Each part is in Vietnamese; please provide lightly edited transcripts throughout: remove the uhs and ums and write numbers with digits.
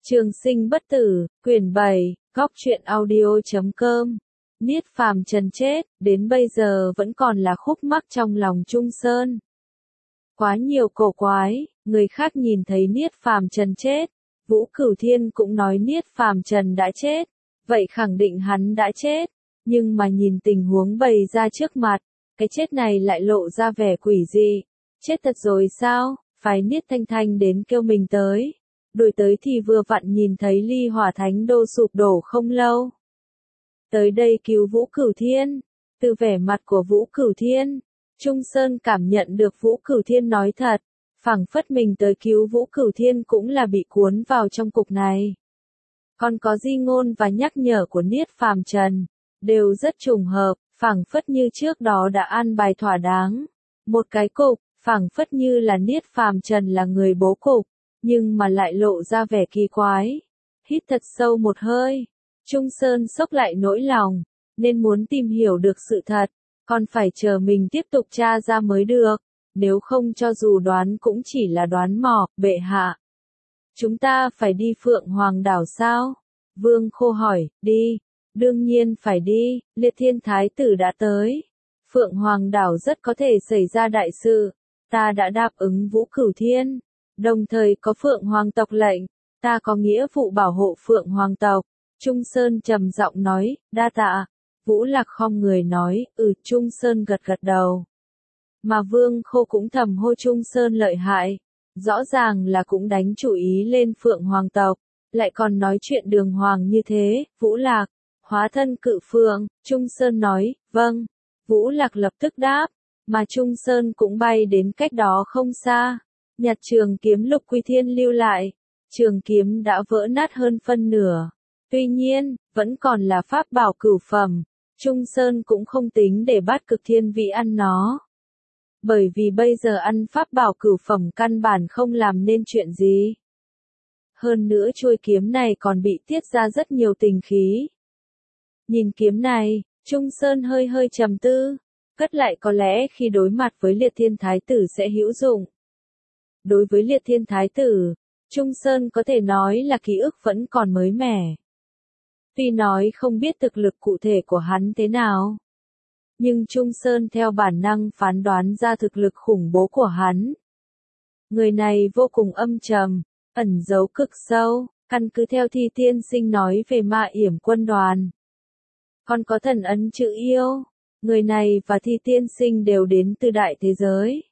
Trường sinh bất tử, quyển 7, góc truyện audio.com. Niết Phàm Trần chết, đến bây giờ vẫn còn là khúc mắc trong lòng Trung Sơn. Quá nhiều cổ quái, người khác nhìn thấy Niết Phàm Trần chết, Vũ Cửu Thiên cũng nói Niết Phàm Trần đã chết, vậy khẳng định hắn đã chết, nhưng mà nhìn tình huống bày ra trước mặt, cái chết này lại lộ ra vẻ quỷ dị. Chết thật rồi sao? Phái Niết Thanh Thanh đến kêu mình tới. Đuổi tới thì vừa vặn nhìn thấy Ly Hỏa Thánh Đô sụp đổ không lâu. Tới đây cứu Vũ Cửu Thiên. Từ vẻ mặt của Vũ Cửu Thiên, Trung Sơn cảm nhận được Vũ Cửu Thiên nói thật, phảng phất mình tới cứu Vũ Cửu Thiên cũng là bị cuốn vào trong cục này. Còn có di ngôn và nhắc nhở của Niết Phàm Trần, đều rất trùng hợp, phảng phất như trước đó đã an bài thỏa đáng. Một cái cục, phảng phất như là Niết Phàm Trần là người bố cục, nhưng mà lại lộ ra vẻ kỳ quái. Hít thật sâu một hơi, Trung Sơn xốc lại nỗi lòng, nên muốn tìm hiểu được sự thật, còn phải chờ mình tiếp tục tra ra mới được, nếu không cho dù đoán cũng chỉ là đoán mò, bệ hạ. Chúng ta phải đi Phượng Hoàng đảo sao? Vương Khô hỏi, đi, đương nhiên phải đi, Liệt Thiên Thái tử đã tới. Phượng Hoàng đảo rất có thể xảy ra đại sự, ta đã đáp ứng Vũ Cửu Thiên, đồng thời có Phượng Hoàng tộc lệnh, ta có nghĩa vụ bảo hộ Phượng Hoàng tộc. Trung Sơn trầm giọng nói, đa tạ. Vũ Lạc khom người nói, Trung Sơn gật gật đầu. Mà Vương Khô cũng thầm hô Trung Sơn lợi hại, rõ ràng là cũng đánh chủ ý lên Phượng Hoàng tộc, lại còn nói chuyện đường hoàng như thế. Vũ Lạc, hóa thân cự phượng, Trung Sơn nói, vâng. Vũ Lạc lập tức đáp, mà Trung Sơn cũng bay đến cách đó không xa, nhặt trường kiếm Lục Quy Thiên lưu lại. Trường kiếm đã vỡ nát hơn phân nửa, tuy nhiên, vẫn còn là pháp bảo cửu phẩm. Trung Sơn cũng không tính để bắt Cực Thiên Vĩ ăn nó, bởi vì bây giờ ăn pháp bảo cửu phẩm căn bản không làm nên chuyện gì. Hơn nữa chuôi kiếm này còn bị tiết ra rất nhiều tình khí. Nhìn kiếm này, Trung Sơn hơi hơi trầm tư, cất lại có lẽ khi đối mặt với Liệt Thiên Thái tử sẽ hữu dụng. Đối với Liệt Thiên Thái tử, Trung Sơn có thể nói là ký ức vẫn còn mới mẻ. Tuy nói không biết thực lực cụ thể của hắn thế nào, nhưng Trung Sơn theo bản năng phán đoán ra thực lực khủng bố của hắn. Người này vô cùng âm trầm, ẩn giấu cực sâu, căn cứ theo Thi Tiên Sinh nói về Ma Yểm quân đoàn. Còn có thần ấn chữ yêu, người này và Thi Tiên Sinh đều đến từ đại thế giới.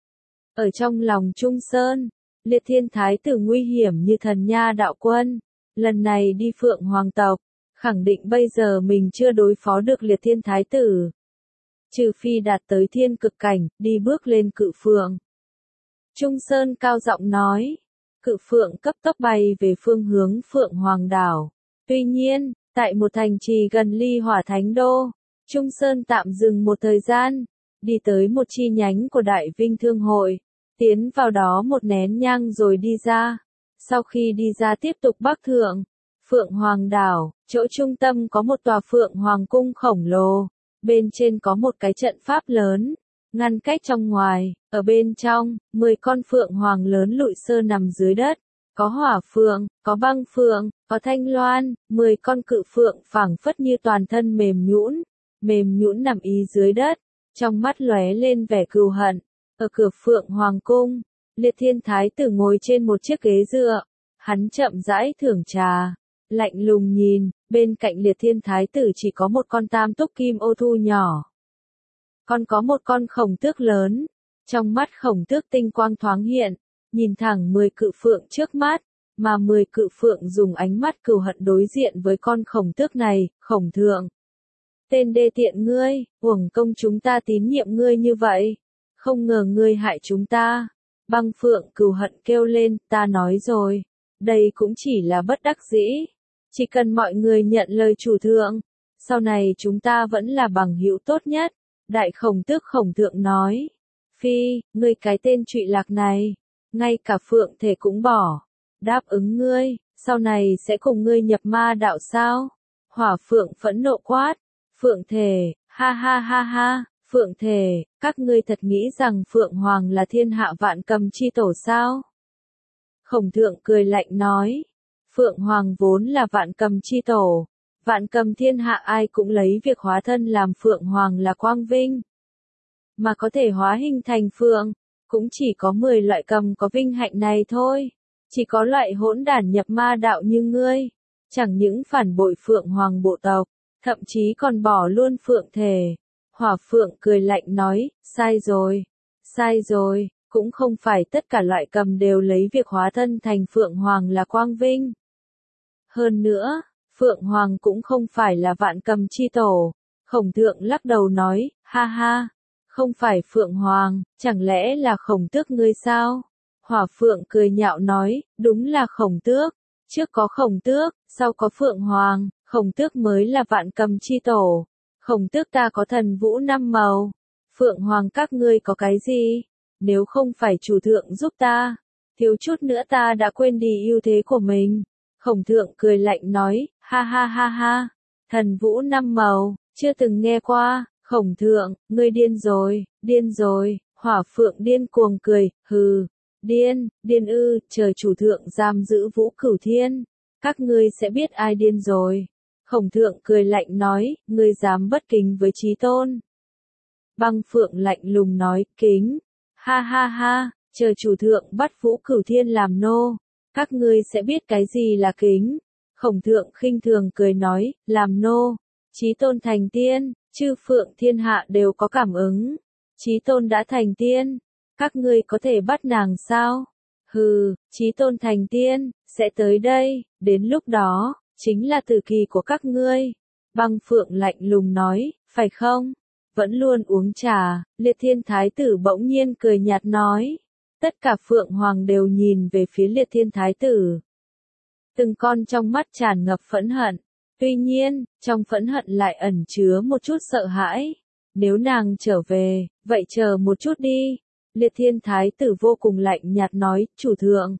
Ở trong lòng Trung Sơn, Liệt Thiên Thái tử nguy hiểm như thần nha đạo quân, lần này đi Phượng Hoàng tộc, khẳng định bây giờ mình chưa đối phó được Liệt Thiên Thái tử. Trừ phi đạt tới thiên cực cảnh, đi bước lên cự phượng. Trung Sơn cao giọng nói, cự phượng cấp tốc bay về phương hướng Phượng Hoàng đảo. Tuy nhiên, tại một thành trì gần Ly Hỏa Thánh Đô, Trung Sơn tạm dừng một thời gian, đi tới một chi nhánh của Đại Vinh Thương Hội, tiến vào đó một nén nhang rồi đi ra. Sau khi đi ra tiếp tục bắc thượng, Phượng Hoàng đảo, chỗ trung tâm có một tòa Phượng Hoàng cung khổng lồ, bên trên có một cái trận pháp lớn, ngăn cách trong ngoài, ở bên trong, 10 con Phượng Hoàng lớn lụi sơ nằm dưới đất, có hỏa phượng, có băng phượng, có thanh loan, 10 con cự phượng phảng phất như toàn thân mềm nhũn nằm y dưới đất, trong mắt lóe lên vẻ cừu hận. Ở cửa Phượng Hoàng cung, Liệt Thiên Thái tử ngồi trên một chiếc ghế dựa, hắn chậm rãi thưởng trà, lạnh lùng nhìn, bên cạnh Liệt Thiên Thái tử chỉ có một con tam túc kim ô thu nhỏ. Còn có một con khổng tước lớn, trong mắt khổng tước tinh quang thoáng hiện, nhìn thẳng 10 cự phượng trước mắt, mà 10 cự phượng dùng ánh mắt cừu hận đối diện với con khổng tước này. Khổng thượng, tên đê tiện ngươi, uổng công chúng ta tín nhiệm ngươi như vậy, không ngờ ngươi hại chúng ta. Băng phượng cừu hận kêu lên, ta nói rồi, đây cũng chỉ là bất đắc dĩ, chỉ cần mọi người nhận lời chủ thượng, sau này chúng ta vẫn là bằng hữu tốt nhất. Đại khổng tước khổng thượng nói, phi, ngươi cái tên trụy lạc này, ngay cả phượng thể cũng bỏ, đáp ứng ngươi, sau này sẽ cùng ngươi nhập ma đạo sao? Hỏa phượng phẫn nộ quát, phượng thể, ha ha ha ha, phượng thể, các ngươi thật nghĩ rằng Phượng Hoàng là thiên hạ vạn cầm chi tổ sao? Khổng thượng cười lạnh nói, Phượng Hoàng vốn là vạn cầm chi tổ. Vạn cầm thiên hạ ai cũng lấy việc hóa thân làm Phượng Hoàng là quang vinh. Mà có thể hóa hình thành Phượng, cũng chỉ có 10 loại cầm có vinh hạnh này thôi. Chỉ có loại hỗn đản nhập ma đạo như ngươi. Chẳng những phản bội Phượng Hoàng bộ tộc, thậm chí còn bỏ luôn Phượng thể. Hỏa Phượng cười lạnh nói, sai rồi, cũng không phải tất cả loại cầm đều lấy việc hóa thân thành Phượng Hoàng là quang vinh. Hơn nữa, Phượng Hoàng cũng không phải là vạn cầm chi tổ. Khổng Thượng lắc đầu nói, ha ha, không phải Phượng Hoàng, chẳng lẽ là Khổng Tước ngươi sao? Hỏa Phượng cười nhạo nói, đúng là Khổng Tước, trước có Khổng Tước, sau có Phượng Hoàng, Khổng Tước mới là vạn cầm chi tổ. Khổng Tước ta có thần vũ 5 màu, Phượng Hoàng các ngươi có cái gì? Nếu không phải chủ thượng giúp ta, thiếu chút nữa ta đã quên đi ưu thế của mình. Khổng Thượng cười lạnh nói, ha ha ha ha, thần vũ 5 màu, chưa từng nghe qua. Khổng Thượng, ngươi điên rồi, Hỏa Phượng điên cuồng cười, hừ, điên ư, trời chủ thượng giam giữ Vũ Cửu Thiên, các ngươi sẽ biết ai điên rồi. Khổng Thượng cười lạnh nói, ngươi dám bất kính với Chí Tôn. Băng Phượng lạnh lùng nói, kính, ha ha ha, trời chủ thượng bắt Vũ Cửu Thiên làm nô, các ngươi sẽ biết cái gì là kính. Khổng Thượng khinh thường cười nói, làm nô, Chí Tôn thành tiên, chư Phượng thiên hạ đều có cảm ứng. Chí Tôn đã thành tiên, các ngươi có thể bắt nàng sao? Hừ, Chí Tôn thành tiên, sẽ tới đây, đến lúc đó, chính là tử kỳ của các ngươi. Băng Phượng lạnh lùng nói, phải không? Vẫn luôn uống trà, Liệt Thiên Thái tử bỗng nhiên cười nhạt nói. Tất cả Phượng Hoàng đều nhìn về phía Liệt Thiên Thái tử. Từng con trong mắt tràn ngập phẫn hận. Tuy nhiên, trong phẫn hận lại ẩn chứa một chút sợ hãi. Nếu nàng trở về, vậy chờ một chút đi. Liệt Thiên Thái tử vô cùng lạnh nhạt nói, chủ thượng.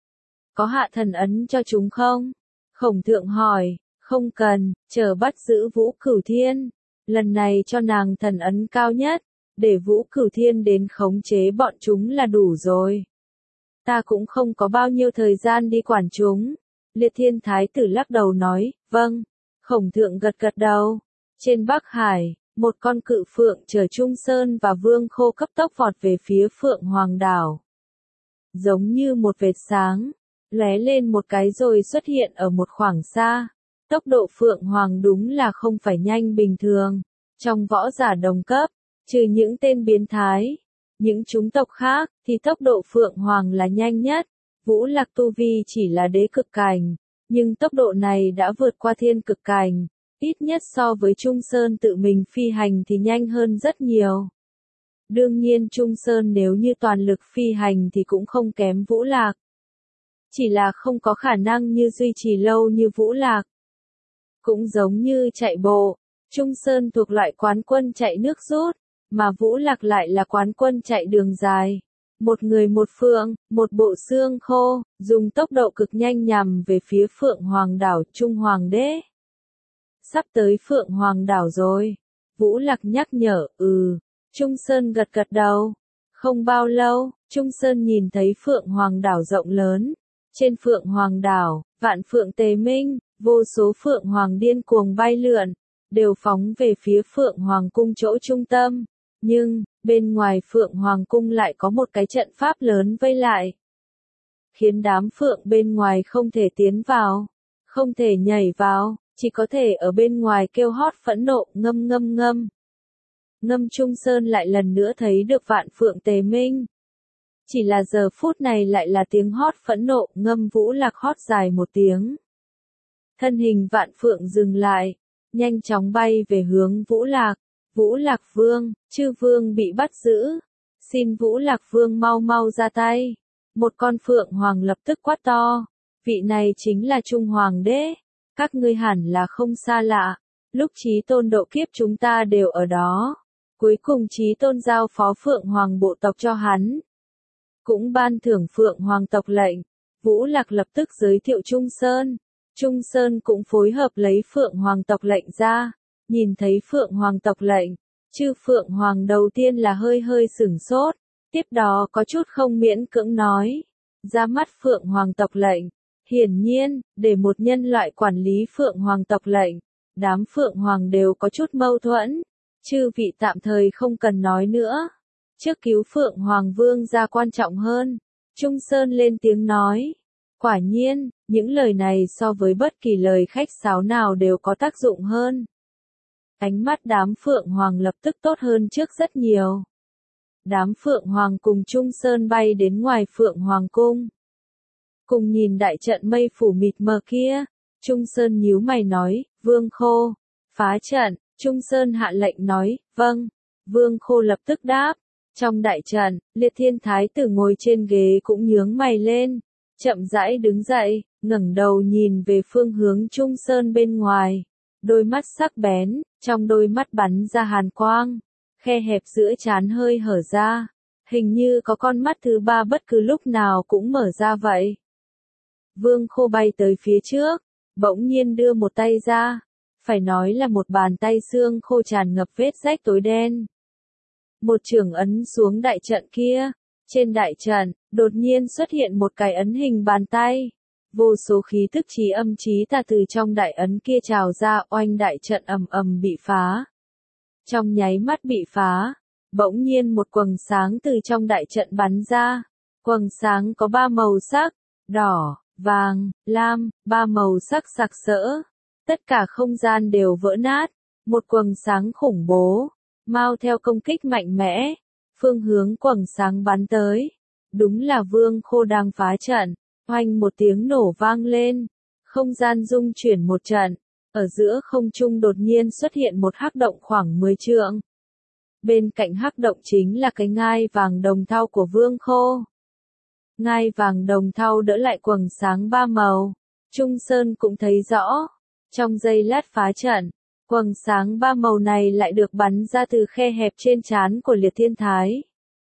Có hạ thần ấn cho chúng không? Khổng Thượng hỏi, không cần, chờ bắt giữ Vũ Cửu Thiên. Lần này cho nàng thần ấn cao nhất, để Vũ Cửu Thiên đến khống chế bọn chúng là đủ rồi. Ta cũng không có bao nhiêu thời gian đi quản chúng. Liệt Thiên Thái tử lắc đầu nói, vâng. Khổng Thượng gật gật đầu. Trên Bắc Hải, một con cự phượng chở Trung Sơn và Vương Khô cấp tốc vọt về phía Phượng Hoàng đảo. Giống như một vệt sáng, lóe lên một cái rồi xuất hiện ở một khoảng xa. Tốc độ Phượng Hoàng đúng là không phải nhanh bình thường. Trong võ giả đồng cấp, trừ những tên biến thái, những chủng tộc khác, thì tốc độ Phượng Hoàng là nhanh nhất. Vũ Lạc tu vi chỉ là đế cực cảnh, nhưng tốc độ này đã vượt qua thiên cực cảnh. Ít nhất so với Trung Sơn tự mình phi hành thì nhanh hơn rất nhiều. Đương nhiên Trung Sơn nếu như toàn lực phi hành thì cũng không kém Vũ Lạc. Chỉ là không có khả năng như duy trì lâu như Vũ Lạc. Cũng giống như chạy bộ, Trung Sơn thuộc loại quán quân chạy nước rút, mà Vũ Lạc lại là quán quân chạy đường dài. Một người một phượng, một bộ xương khô, dùng tốc độ cực nhanh nhằm về phía Phượng Hoàng đảo Trung Hoàng đế. Sắp tới Phượng Hoàng đảo rồi. Vũ Lạc nhắc nhở, Trung Sơn gật gật đầu. Không bao lâu, Trung Sơn nhìn thấy Phượng Hoàng đảo rộng lớn. Trên Phượng Hoàng đảo, vạn phượng tề minh, vô số Phượng Hoàng điên cuồng bay lượn, đều phóng về phía Phượng Hoàng cung chỗ trung tâm. Nhưng, bên ngoài Phượng Hoàng cung lại có một cái trận pháp lớn vây lại. Khiến đám Phượng bên ngoài không thể tiến vào, không thể nhảy vào, chỉ có thể ở bên ngoài kêu hót phẫn nộ, ngâm ngâm ngâm. Ngâm Trung Sơn lại lần nữa thấy được vạn Phượng tề minh. Chỉ là giờ phút này lại là tiếng hót phẫn nộ, ngâm Vũ Lạc hót dài một tiếng. Thân hình vạn Phượng dừng lại, nhanh chóng bay về hướng Vũ Lạc. Vũ Lạc Vương, chư vương bị bắt giữ. Xin Vũ Lạc Vương mau mau ra tay. Một con Phượng Hoàng lập tức quát to. Vị này chính là Trung Hoàng đế. Các ngươi hẳn là không xa lạ. Lúc Chí Tôn độ kiếp chúng ta đều ở đó. Cuối cùng Chí Tôn giao phó Phượng Hoàng bộ tộc cho hắn. Cũng ban thưởng Phượng Hoàng tộc lệnh. Vũ Lạc lập tức giới thiệu Trung Sơn. Trung Sơn cũng phối hợp lấy Phượng Hoàng tộc lệnh ra. Nhìn thấy Phượng Hoàng tộc lệnh, chư Phượng Hoàng đầu tiên là hơi sửng sốt, tiếp đó có chút không miễn cưỡng nói, ra mắt Phượng Hoàng tộc lệnh, Hiển nhiên, để một nhân loại quản lý Phượng Hoàng tộc lệnh, đám Phượng Hoàng đều có chút mâu thuẫn. Chư vị tạm thời không cần nói nữa. Trước cứu Phượng Hoàng Vương gia quan trọng hơn. Trung Sơn lên tiếng nói. Quả nhiên, những lời này so với bất kỳ lời khách sáo nào đều có tác dụng hơn. Ánh mắt đám Phượng Hoàng lập tức tốt hơn trước rất nhiều. Đám Phượng Hoàng cùng Trung Sơn bay đến ngoài Phượng Hoàng cung. Cùng nhìn đại trận mây phủ mịt mờ kia, Trung Sơn nhíu mày nói, Vương Khô, phá trận. Trung Sơn hạ lệnh nói, vâng. Vương Khô lập tức đáp. Trong đại trận, Liệt Thiên Thái tử ngồi trên ghế cũng nhướng mày lên, chậm rãi đứng dậy, ngẩng đầu nhìn về phương hướng Trung Sơn bên ngoài. Đôi mắt sắc bén, trong đôi mắt bắn ra hàn quang, khe hẹp giữa trán hơi hở ra, hình như có con mắt thứ ba bất cứ lúc nào cũng mở ra vậy. Vương Khô bay tới phía trước, bỗng nhiên đưa một tay ra, phải nói là một bàn tay xương khô tràn ngập vết rách tối đen. Một chưởng ấn xuống đại trận kia, trên đại trận, đột nhiên xuất hiện một cái ấn hình bàn tay. Vô số khí tức chí âm chí tà từ trong đại ấn kia trào ra, oanh đại trận ầm ầm bị phá. Trong nháy mắt bị phá, bỗng nhiên một quầng sáng từ trong đại trận bắn ra. Quầng sáng có 3 màu sắc, đỏ, vàng, lam, 3 màu sắc sặc sỡ. Tất cả không gian đều vỡ nát, một quầng sáng khủng bố, mau theo công kích mạnh mẽ, phương hướng quầng sáng bắn tới. Đúng là Vương Khô đang phá trận, oanh một tiếng nổ vang lên, không gian rung chuyển một trận, ở giữa không trung đột nhiên xuất hiện một hắc động khoảng 10 trượng. Bên cạnh hắc động chính là cái ngai vàng đồng thau của Vương Khô. Ngai vàng đồng thau đỡ lại quầng sáng 3 màu, Trung Sơn cũng thấy rõ. Trong giây lát phá trận, quầng sáng 3 màu này lại được bắn ra từ khe hẹp trên trán của Liệt Thiên Thái.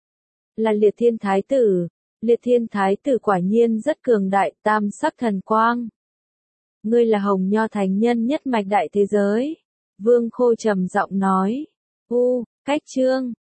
Là Liệt Thiên Thái tử. Liệt Thiên Thái tử quả nhiên rất cường đại, tam sắc thần quang. Ngươi là Hồng Nho thánh nhân nhất mạch đại thế giới. Vương Khô trầm giọng nói. Cách chương